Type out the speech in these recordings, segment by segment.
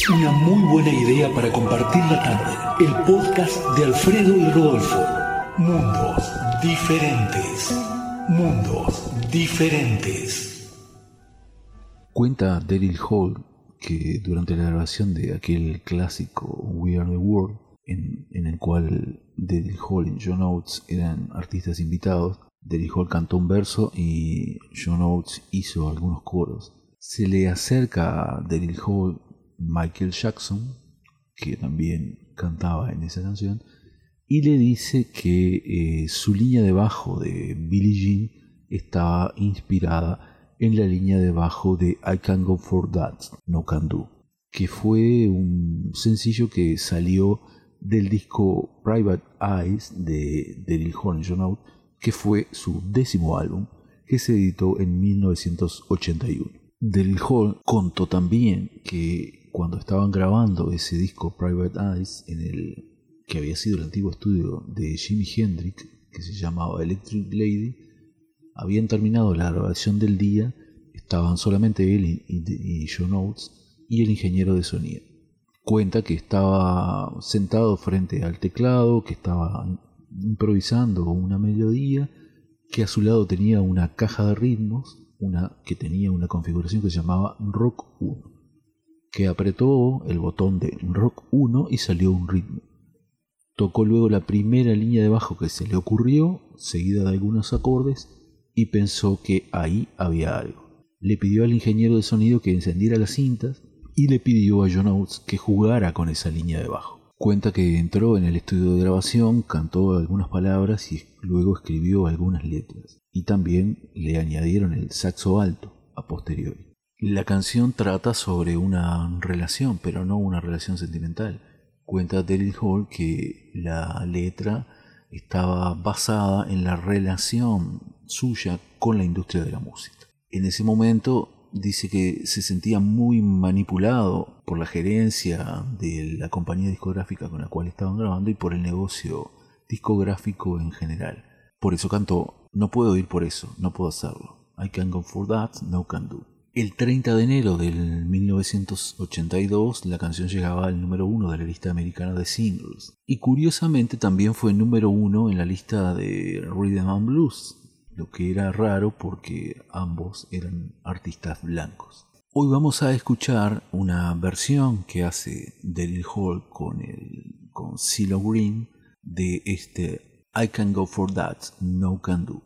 Una muy buena idea para compartir la tarde. El podcast de Alfredo y Rodolfo. Mundos diferentes. Mundos diferentes. Cuenta Daryl Hall que durante la grabación de aquel clásico We Are the World, en el cual Daryl Hall y John Oates eran artistas invitados, Daryl Hall cantó un verso y John Oates hizo algunos coros. Se le acerca a Daryl Hall Michael Jackson, que también cantaba en esa canción, y le dice que su línea de bajo de Billie Jean estaba inspirada en la línea de bajo de I Can't Go For That, No Can Do, que fue un sencillo que salió del disco Private Eyes de Daryl Hall y John Oates, que fue su 10º álbum, que se editó en 1981. Daryl Hall contó también que cuando estaban grabando ese disco Private Eyes, en el que había sido el antiguo estudio de Jimi Hendrix, que se llamaba Electric Lady, habían terminado la grabación del día, estaban solamente él y John Oates y el ingeniero de sonido. Cuenta que estaba sentado frente al teclado, que estaba improvisando una melodía, que a su lado tenía una caja de ritmos, que tenía una configuración que se llamaba Rock 1, que apretó el botón de Rock 1 y salió un ritmo. Tocó luego la primera línea de bajo que se le ocurrió, seguida de algunos acordes, y pensó que ahí había algo. Le pidió al ingeniero de sonido que encendiera las cintas y le pidió a John Oates que jugara con esa línea de bajo. Cuenta que entró en el estudio de grabación, cantó algunas palabras y luego escribió algunas letras. Y también le añadieron el saxo alto a posteriori. La canción trata sobre una relación, pero no una relación sentimental. Cuenta Daryl Hall que la letra estaba basada en la relación suya con la industria de la música. En ese momento dice que se sentía muy manipulado por la gerencia de la compañía discográfica con la cual estaban grabando y por el negocio discográfico en general. Por eso cantó: no puedo ir por eso, no puedo hacerlo. I can't go for that, no can do. El 30 de enero del 1982 la canción llegaba al número 1 de la lista americana de singles. Y curiosamente también fue número 1 en la lista de Rhythm and Blues, lo que era raro porque ambos eran artistas blancos. Hoy vamos a escuchar una versión que hace Daryl Hall con CeeLo Green de este I Can't Go For That, No Can Do.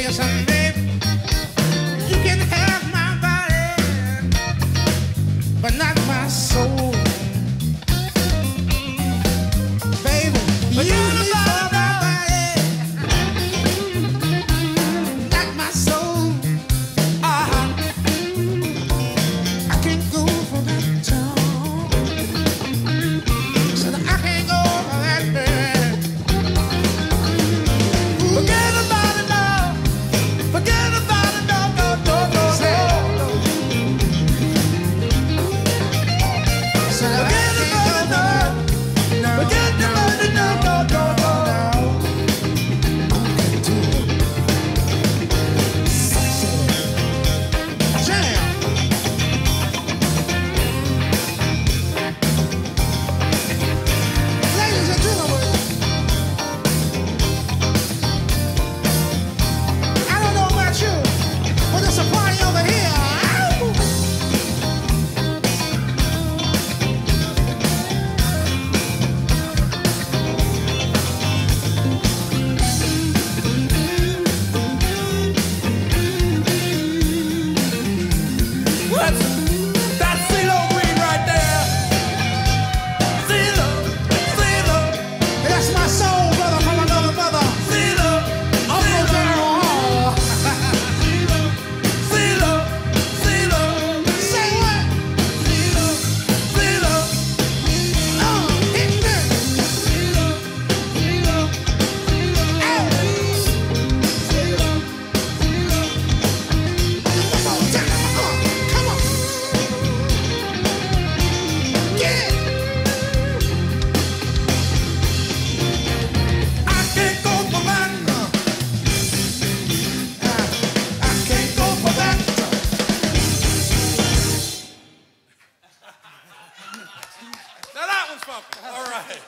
listen, babe. You can have my body, but not my soul. Baby, you can have my body, not my soul. I can't go for that town. Said I can't go for that bed. Forget about it now. Forget about it, no, no, no, no, no. Said forget about it now. Forget about it, no, no, no, no. Jam. Ladies and gentlemen, I don't know about you, but there's a party over here. Ow! What? That's CeeLo Green right there. CeeLo, CeeLo. That's my soul brother from another mother. CeeLo, Uncle General Hall. CeeLo, CeeLo. Say what? CeeLo, CeeLo. Hit me. CeeLo, CeeLo. Come on, come on. Get it. I can't go for that. I can't go for that. Now that one's funky. All right.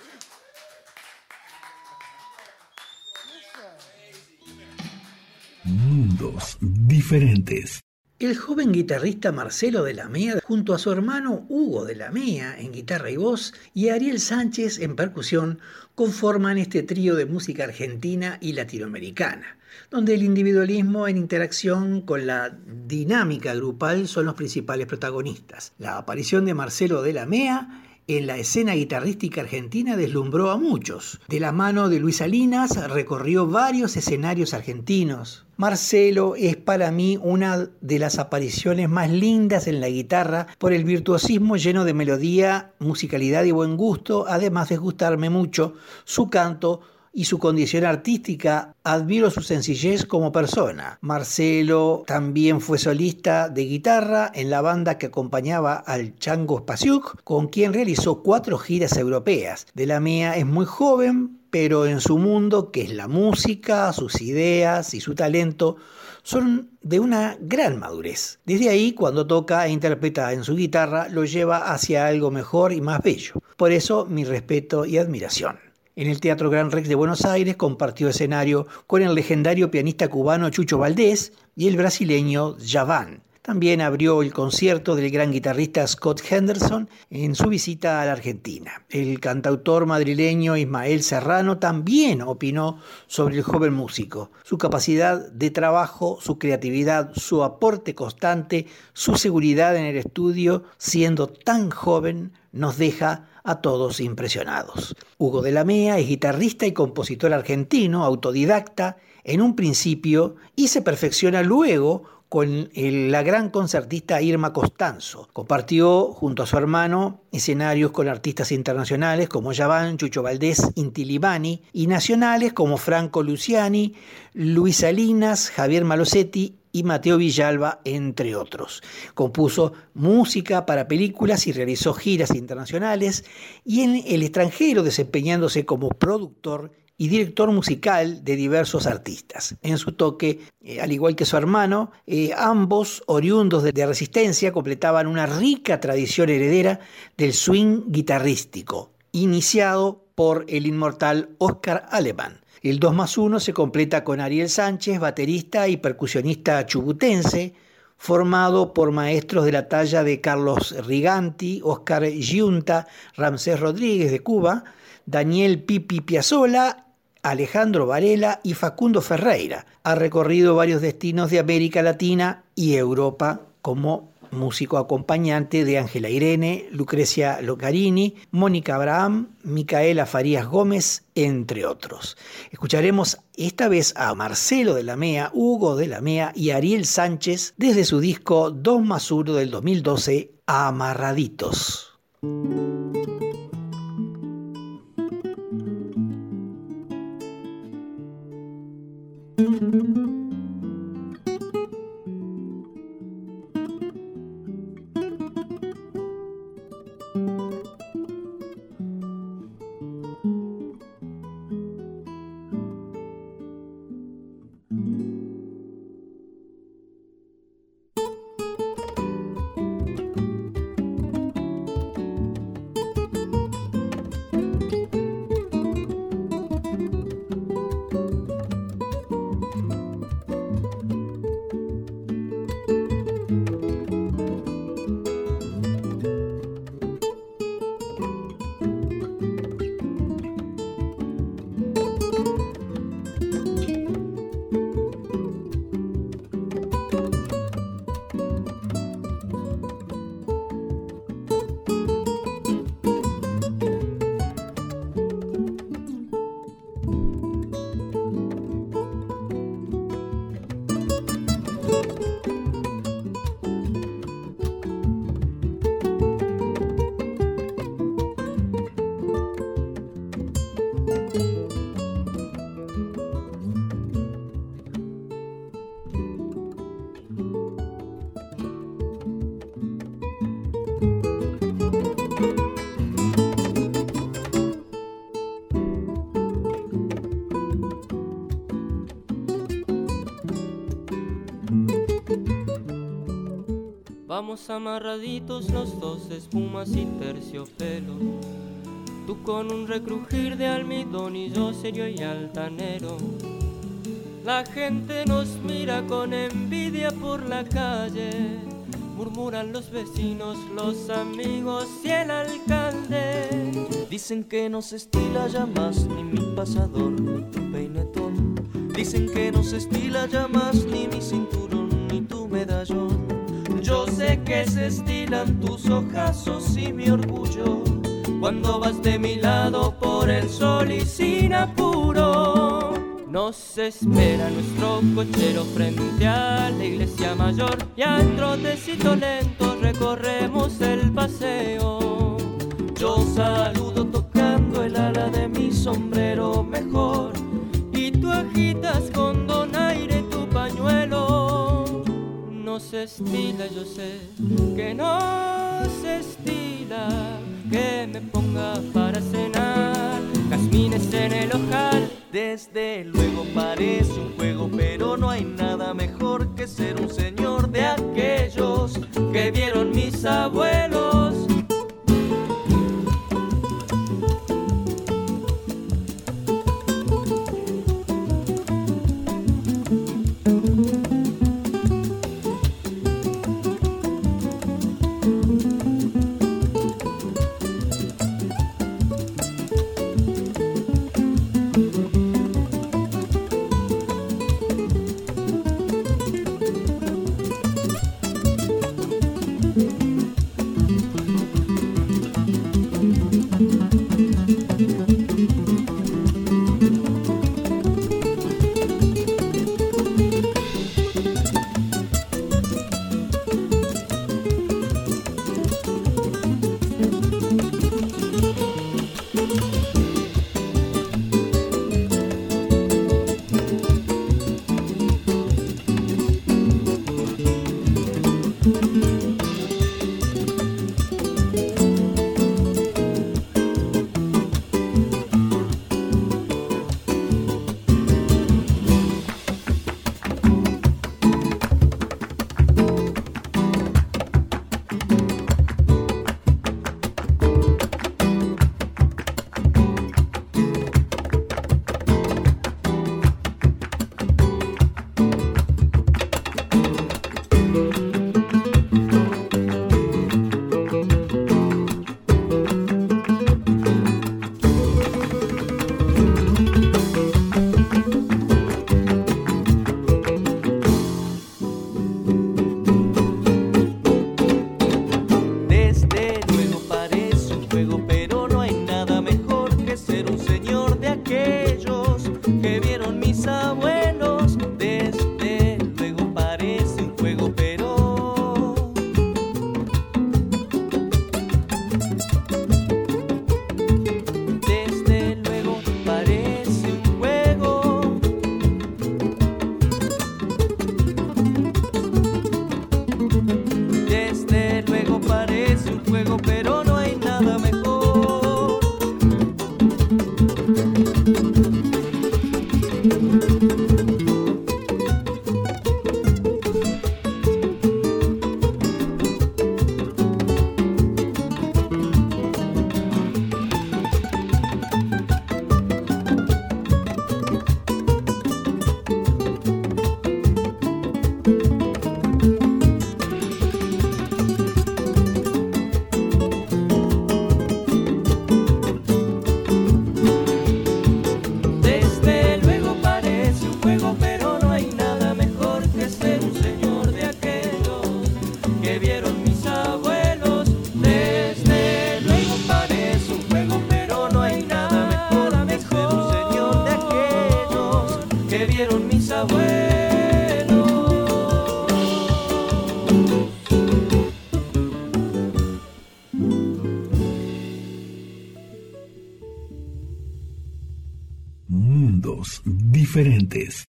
Mundos diferentes. El joven guitarrista Marcelo de la Mea, junto a su hermano Hugo de la Mea en guitarra y voz y Ariel Sánchez en percusión, conforman este trío de música argentina y latinoamericana, donde el individualismo en interacción con la dinámica grupal son los principales protagonistas. La aparición de Marcelo de la Mea en la escena guitarrística argentina deslumbró a muchos. De la mano de Luis Salinas recorrió varios escenarios argentinos. Marcelo es para mí una de las apariciones más lindas en la guitarra por el virtuosismo lleno de melodía, musicalidad y buen gusto, además de gustarme mucho su canto y su condición artística. Admiro su sencillez como persona. Marcelo también fue solista de guitarra en la banda que acompañaba al Chango Spasiuk, con quien realizó 4 giras europeas. De la Mea es muy joven, pero en su mundo, que es la música, sus ideas y su talento, son de una gran madurez. Desde ahí, cuando toca e interpreta en su guitarra, lo lleva hacia algo mejor y más bello. Por eso, mi respeto y admiración. En el Teatro Gran Rex de Buenos Aires compartió escenario con el legendario pianista cubano Chucho Valdés y el brasileño Djavan. También abrió el concierto del gran guitarrista Scott Henderson en su visita a la Argentina. El cantautor madrileño Ismael Serrano también opinó sobre el joven músico. Su capacidad de trabajo, su creatividad, su aporte constante, su seguridad en el estudio, siendo tan joven, nos deja a todos impresionados. Hugo de la Mea es guitarrista y compositor argentino, autodidacta en un principio y se perfecciona luego con la gran concertista Irma Costanzo. Compartió junto a su hermano escenarios con artistas internacionales como Djavan, Chucho Valdés, Inti Illimani y nacionales como Franco Luciani, Luis Salinas, Javier Malosetti y Mateo Villalba, entre otros. Compuso música para películas y realizó giras internacionales y en el extranjero, desempeñándose como productor y director musical de diversos artistas. En su toque, al igual que su hermano, ambos oriundos de Resistencia completaban una rica tradición heredera del swing guitarrístico, iniciado por el inmortal Oscar Alemán. El 2+1 se completa con Ariel Sánchez, baterista y percusionista chubutense, formado por maestros de la talla de Carlos Riganti, Oscar Giunta, Ramsés Rodríguez de Cuba, Daniel Pipi Piazzolla, Alejandro Varela y Facundo Ferreira. Ha recorrido varios destinos de América Latina y Europa como músico acompañante de Ángela Irene, Lucrecia Locarini, Mónica Abraham, Micaela Farías Gómez, entre otros. Escucharemos esta vez a Marcelo de la Mea, Hugo de la Mea y Ariel Sánchez desde su disco 2+1 del 2012, Amarraditos. Vamos amarraditos los dos, espumas y terciopelo. Tú con un recrujir de almidón y yo serio y altanero. La gente nos mira con envidia por la calle. Murmuran los vecinos, los amigos y el alcalde. Dicen que no se estila ya más ni mi pasador ni tu peinetón. Dicen que no se estila ya más ni mi cinturón ni tu medallón. Yo sé que se estilan tus ojazos y mi orgullo cuando vas de mi lado por el sol y sin apuro. Nos espera nuestro cochero frente a la iglesia mayor y a trotecito lento recorremos el paseo. Yo saludo tocando el ala de mi sombrero mejor y tú agitas con donaire tu pañuelo. No se estila, yo sé que no se estila que me ponga para cenar jazmines en el ojal. Desde luego parece un juego, pero no hay nada mejor que ser un señor de aquellos que vieron mis abuelos. diferentes.